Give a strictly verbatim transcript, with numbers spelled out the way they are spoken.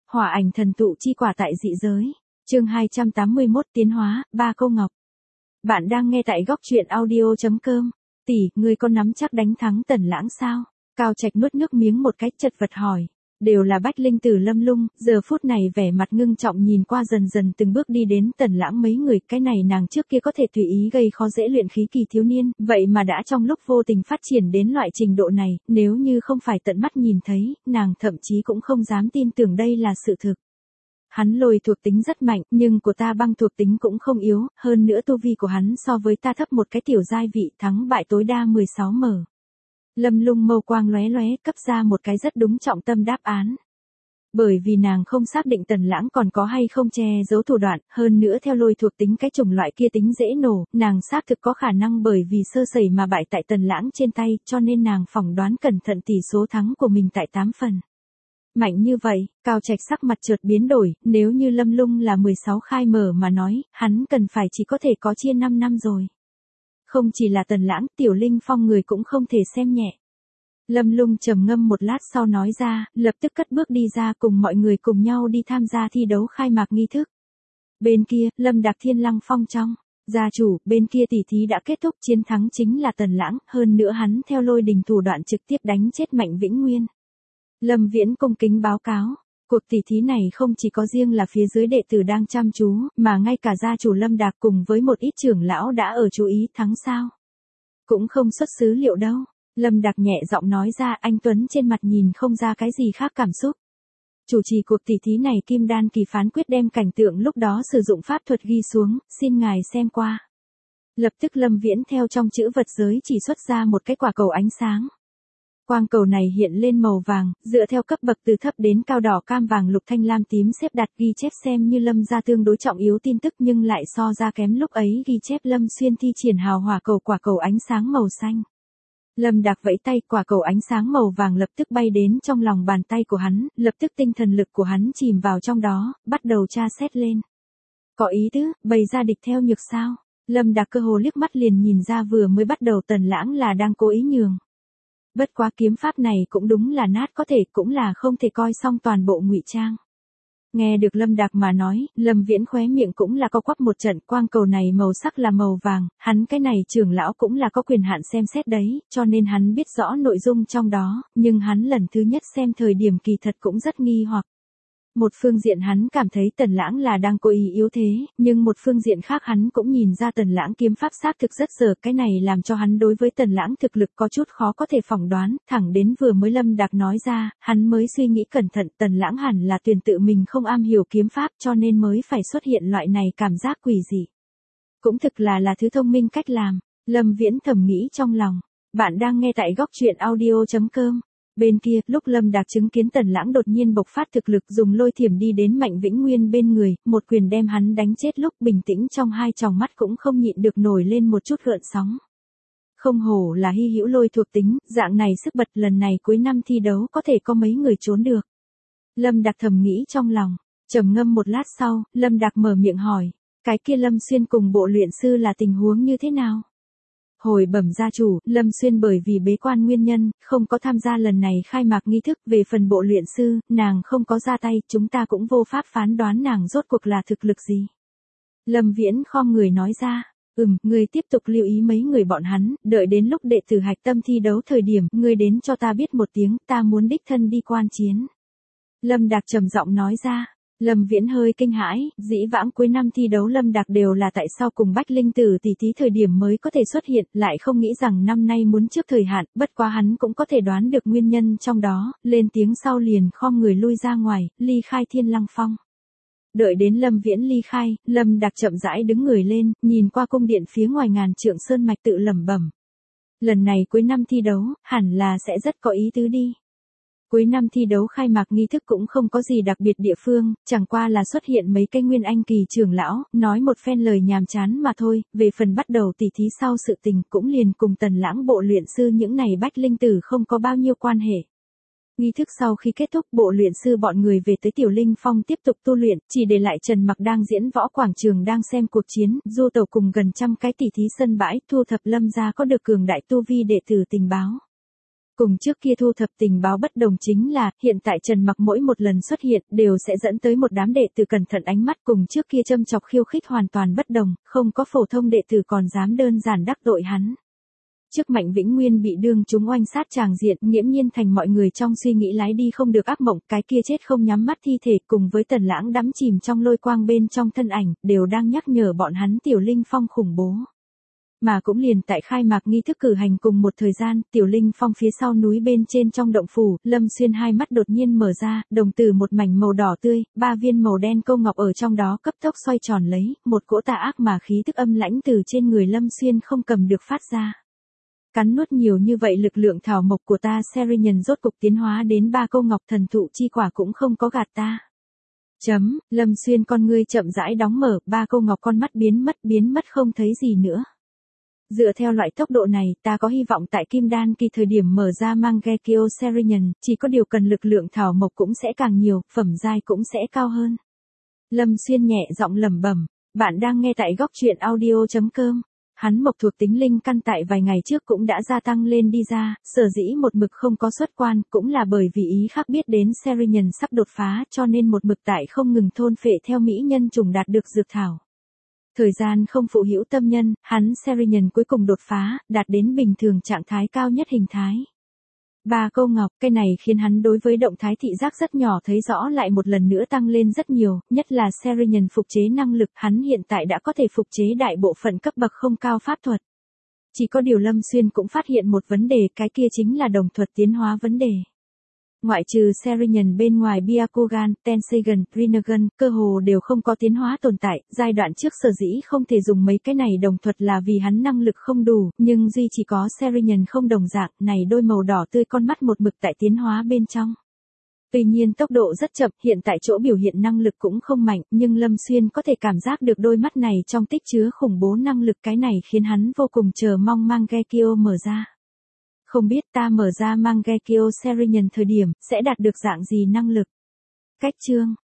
Hỏa ảnh thần tụ chi quả tại dị giới. Chương hai trăm tám mươi mốt tiến hóa, ba câu ngọc. Bạn đang nghe tại góc truyện audio chấm com. Tỷ, ngươi có nắm chắc đánh thắng Tần Lãng sao? Cao Trạch nuốt nước miếng một cách chật vật hỏi. Đều là bách linh tử Lâm Lung, giờ phút này vẻ mặt ngưng trọng nhìn qua dần dần từng bước đi đến Tần Lãng mấy người, cái này nàng trước kia có thể tùy ý gây khó dễ luyện khí kỳ thiếu niên, vậy mà đã trong lúc vô tình phát triển đến loại trình độ này, nếu như không phải tận mắt nhìn thấy, nàng thậm chí cũng không dám tin tưởng đây là sự thực. Hắn lôi thuộc tính rất mạnh, nhưng của ta băng thuộc tính cũng không yếu, hơn nữa tu vi của hắn so với ta thấp một cái tiểu giai vị, thắng bại tối đa mười sáu mở. Lâm Lung mâu quang lóe lóe cấp ra một cái rất đúng trọng tâm đáp án. Bởi vì nàng không xác định Tần Lãng còn có hay không che giấu thủ đoạn, hơn nữa theo lôi thuộc tính cái chủng loại kia tính dễ nổ, nàng xác thực có khả năng bởi vì sơ sẩy mà bại tại Tần Lãng trên tay, cho nên nàng phỏng đoán cẩn thận tỷ số thắng của mình tại tám phần. Mạnh như vậy, Cao Trạch sắc mặt chợt biến đổi, nếu như Lâm Lung là mười sáu khai mở mà nói, hắn cần phải chỉ có thể có chia năm năm rồi. Không chỉ là Tần Lãng, Tiểu Linh Phong người cũng không thể xem nhẹ. Lâm Lung trầm ngâm một lát sau nói ra, lập tức cất bước đi ra cùng mọi người cùng nhau đi tham gia thi đấu khai mạc nghi thức. Bên kia, Lâm Đạc Thiên Lăng Phong trong, gia chủ, bên kia tỷ thí đã kết thúc, chiến thắng chính là Tần Lãng, hơn nữa hắn theo lôi đình thủ đoạn trực tiếp đánh chết Mạnh Vĩnh Nguyên. Lâm Viễn cung kính báo cáo. Cuộc tỷ thí này không chỉ có riêng là phía dưới đệ tử đang chăm chú, mà ngay cả gia chủ Lâm Đạc cùng với một ít trưởng lão đã ở chú ý thắng sao. Cũng không xuất xứ liệu đâu. Lâm Đạc nhẹ giọng nói ra, anh Tuấn trên mặt nhìn không ra cái gì khác cảm xúc. Chủ trì cuộc tỷ thí này Kim Đan Kỳ phán quyết đem cảnh tượng lúc đó sử dụng pháp thuật ghi xuống, xin ngài xem qua. Lập tức Lâm Viễn theo trong chữ vật giới chỉ xuất ra một cái quả cầu ánh sáng. Quang cầu này hiện lên màu vàng, dựa theo cấp bậc từ thấp đến cao đỏ cam vàng lục thanh lam tím xếp đặt ghi chép xem như Lâm gia tương đối trọng yếu tin tức nhưng lại so ra kém lúc ấy ghi chép Lâm Xuyên thi triển hào hỏa cầu quả cầu ánh sáng màu xanh. Lâm Đạc vẫy tay, quả cầu ánh sáng màu vàng lập tức bay đến trong lòng bàn tay của hắn, lập tức tinh thần lực của hắn chìm vào trong đó, bắt đầu tra xét lên. Có ý tứ, bày ra địch theo nhược sao? Lâm Đạc cơ hồ liếc mắt liền nhìn ra vừa mới bắt đầu Tần Lãng là đang cố ý nhường. Bất quá kiếm pháp này cũng đúng là nát có thể cũng là không thể coi xong toàn bộ ngụy trang. Nghe được Lâm Đạc mà nói, Lâm Viễn khóe miệng cũng là co quắp một trận, quang cầu này màu sắc là màu vàng, hắn cái này trưởng lão cũng là có quyền hạn xem xét đấy, cho nên hắn biết rõ nội dung trong đó, nhưng hắn lần thứ nhất xem thời điểm kỳ thật cũng rất nghi hoặc. Một phương diện hắn cảm thấy Tần Lãng là đang cố ý yếu thế, nhưng một phương diện khác hắn cũng nhìn ra Tần Lãng kiếm pháp xác thực rất dở, cái này làm cho hắn đối với Tần Lãng thực lực có chút khó có thể phỏng đoán, thẳng đến vừa mới Lâm Đạc nói ra, hắn mới suy nghĩ cẩn thận Tần Lãng hẳn là tuyển tự mình không am hiểu kiếm pháp cho nên mới phải xuất hiện loại này cảm giác quỷ dị. Cũng thực là là thứ thông minh cách làm, Lâm Viễn thầm nghĩ trong lòng. Bạn đang nghe tại góc truyện audio chấm com. Bên kia, lúc Lâm Đạc chứng kiến Tần Lãng đột nhiên bộc phát thực lực dùng lôi thiểm đi đến Mạnh Vĩnh Nguyên bên người, một quyền đem hắn đánh chết lúc bình tĩnh trong hai tròng mắt cũng không nhịn được nổi lên một chút gợn sóng. Không hổ là hy hữu lôi thuộc tính, dạng này sức bật lần này cuối năm thi đấu có thể có mấy người trốn được. Lâm Đạc thầm nghĩ trong lòng, trầm ngâm một lát sau, Lâm Đạc mở miệng hỏi, cái kia Lâm Xuyên cùng bộ luyện sư là tình huống như thế nào? Hồi bẩm gia chủ, Lâm Xuyên bởi vì bế quan nguyên nhân, không có tham gia lần này khai mạc nghi thức, về phần bộ luyện sư, nàng không có ra tay, chúng ta cũng vô pháp phán đoán nàng rốt cuộc là thực lực gì. Lâm Viễn khom người nói ra, ừm, ngươi tiếp tục lưu ý mấy người bọn hắn, đợi đến lúc đệ tử hạch tâm thi đấu thời điểm, ngươi đến cho ta biết một tiếng, ta muốn đích thân đi quan chiến. Lâm Đạc trầm giọng nói ra. Lâm Viễn hơi kinh hãi, dĩ vãng cuối năm thi đấu Lâm Đạc đều là tại sao cùng Bách Linh Tử tỷ thí thời điểm mới có thể xuất hiện, lại không nghĩ rằng năm nay muốn trước thời hạn, bất quá hắn cũng có thể đoán được nguyên nhân trong đó, lên tiếng sau liền khom người lui ra ngoài, ly khai Thiên Lăng Phong. Đợi đến Lâm Viễn ly khai, Lâm Đạc chậm rãi đứng người lên, nhìn qua cung điện phía ngoài ngàn trượng sơn mạch tự lẩm bẩm. Lần này cuối năm thi đấu, hẳn là sẽ rất có ý tứ đi. Cuối năm thi đấu khai mạc nghi thức cũng không có gì đặc biệt địa phương, chẳng qua là xuất hiện mấy cái nguyên anh kỳ trưởng lão, nói một phen lời nhàm chán mà thôi, về phần bắt đầu tỷ thí sau sự tình cũng liền cùng Tần Lãng bộ luyện sư những này bách linh tử không có bao nhiêu quan hệ. Nghi thức sau khi kết thúc bộ luyện sư bọn người về tới Tiểu Linh Phong tiếp tục tu luyện, chỉ để lại Trần Mặc đang diễn võ quảng trường đang xem cuộc chiến, du tẩu cùng gần trăm cái tỷ thí sân bãi thu thập Lâm gia có được cường đại tu vi đệ tử tình báo. Cùng trước kia thu thập tình báo bất đồng chính là, hiện tại Trần Mặc mỗi một lần xuất hiện đều sẽ dẫn tới một đám đệ tử cẩn thận ánh mắt, cùng trước kia châm chọc khiêu khích hoàn toàn bất đồng, không có phổ thông đệ tử còn dám đơn giản đắc tội hắn. Trước Mạnh Vĩnh Nguyên bị đương chúng oanh sát tràng diện, nghiễm nhiên thành mọi người trong suy nghĩ lái đi không được ác mộng, cái kia chết không nhắm mắt thi thể cùng với Tần Lãng đắm chìm trong lôi quang bên trong thân ảnh, đều đang nhắc nhở bọn hắn Tiểu Linh Phong khủng bố. Mà cũng liền tại khai mạc nghi thức cử hành cùng một thời gian, Tiểu Linh Phong phía sau núi bên trên trong động phủ, Lâm Xuyên hai mắt đột nhiên mở ra, đồng tử một mảnh màu đỏ tươi, ba viên màu đen câu ngọc ở trong đó cấp tốc xoay tròn lấy, một cỗ tà ác mà khí tức âm lãnh từ trên người Lâm Xuyên không cầm được phát ra. Cắn nuốt nhiều như vậy lực lượng thảo mộc của ta, Serian rốt cục tiến hóa đến ba câu ngọc thần thụ chi quả cũng không có gạt ta. Chấm, Lâm Xuyên con ngươi chậm rãi đóng mở, ba câu ngọc con mắt biến mất biến mất không thấy gì nữa. Dựa theo loại tốc độ này, ta có hy vọng tại Kim Đan kỳ thời điểm mở ra Mangekyo Serian, chỉ có điều cần lực lượng thảo mộc cũng sẽ càng nhiều, phẩm giai cũng sẽ cao hơn. Lâm Xuyên nhẹ giọng lẩm bẩm, bạn đang nghe tại góc truyện audio chấm com. Hắn mộc thuộc tính linh căn tại vài ngày trước cũng đã gia tăng lên đi ra, sở dĩ một mực không có xuất quan, cũng là bởi vì ý khác biết đến Serian sắp đột phá cho nên một mực tại không ngừng thôn phệ theo mỹ nhân trùng đạt được dược thảo. Thời gian không phụ hữu tâm nhân, hắn Serian cuối cùng đột phá, đạt đến bình thường trạng thái cao nhất hình thái. Ba câu ngọc, cái này khiến hắn đối với động thái thị giác rất nhỏ thấy rõ lại một lần nữa tăng lên rất nhiều, nhất là Serian phục chế năng lực, hắn hiện tại đã có thể phục chế đại bộ phận cấp bậc không cao pháp thuật. Chỉ có điều Lâm Xuyên cũng phát hiện một vấn đề, cái kia chính là đồng thuật tiến hóa vấn đề. Ngoại trừ Serian bên ngoài Byakugan, Tenseigan, Rinnegan, cơ hồ đều không có tiến hóa tồn tại, giai đoạn trước sở dĩ không thể dùng mấy cái này đồng thuật là vì hắn năng lực không đủ, nhưng duy chỉ có Serian không đồng dạng, này đôi màu đỏ tươi con mắt một mực tại tiến hóa bên trong. Tuy nhiên tốc độ rất chậm, hiện tại chỗ biểu hiện năng lực cũng không mạnh, nhưng Lâm Xuyên có thể cảm giác được đôi mắt này trong tích chứa khủng bố năng lực, cái này khiến hắn vô cùng chờ mong Mangekyo mở ra. Không biết ta mở ra Mangekyo Serian thời điểm, sẽ đạt được dạng gì năng lực. Cách chương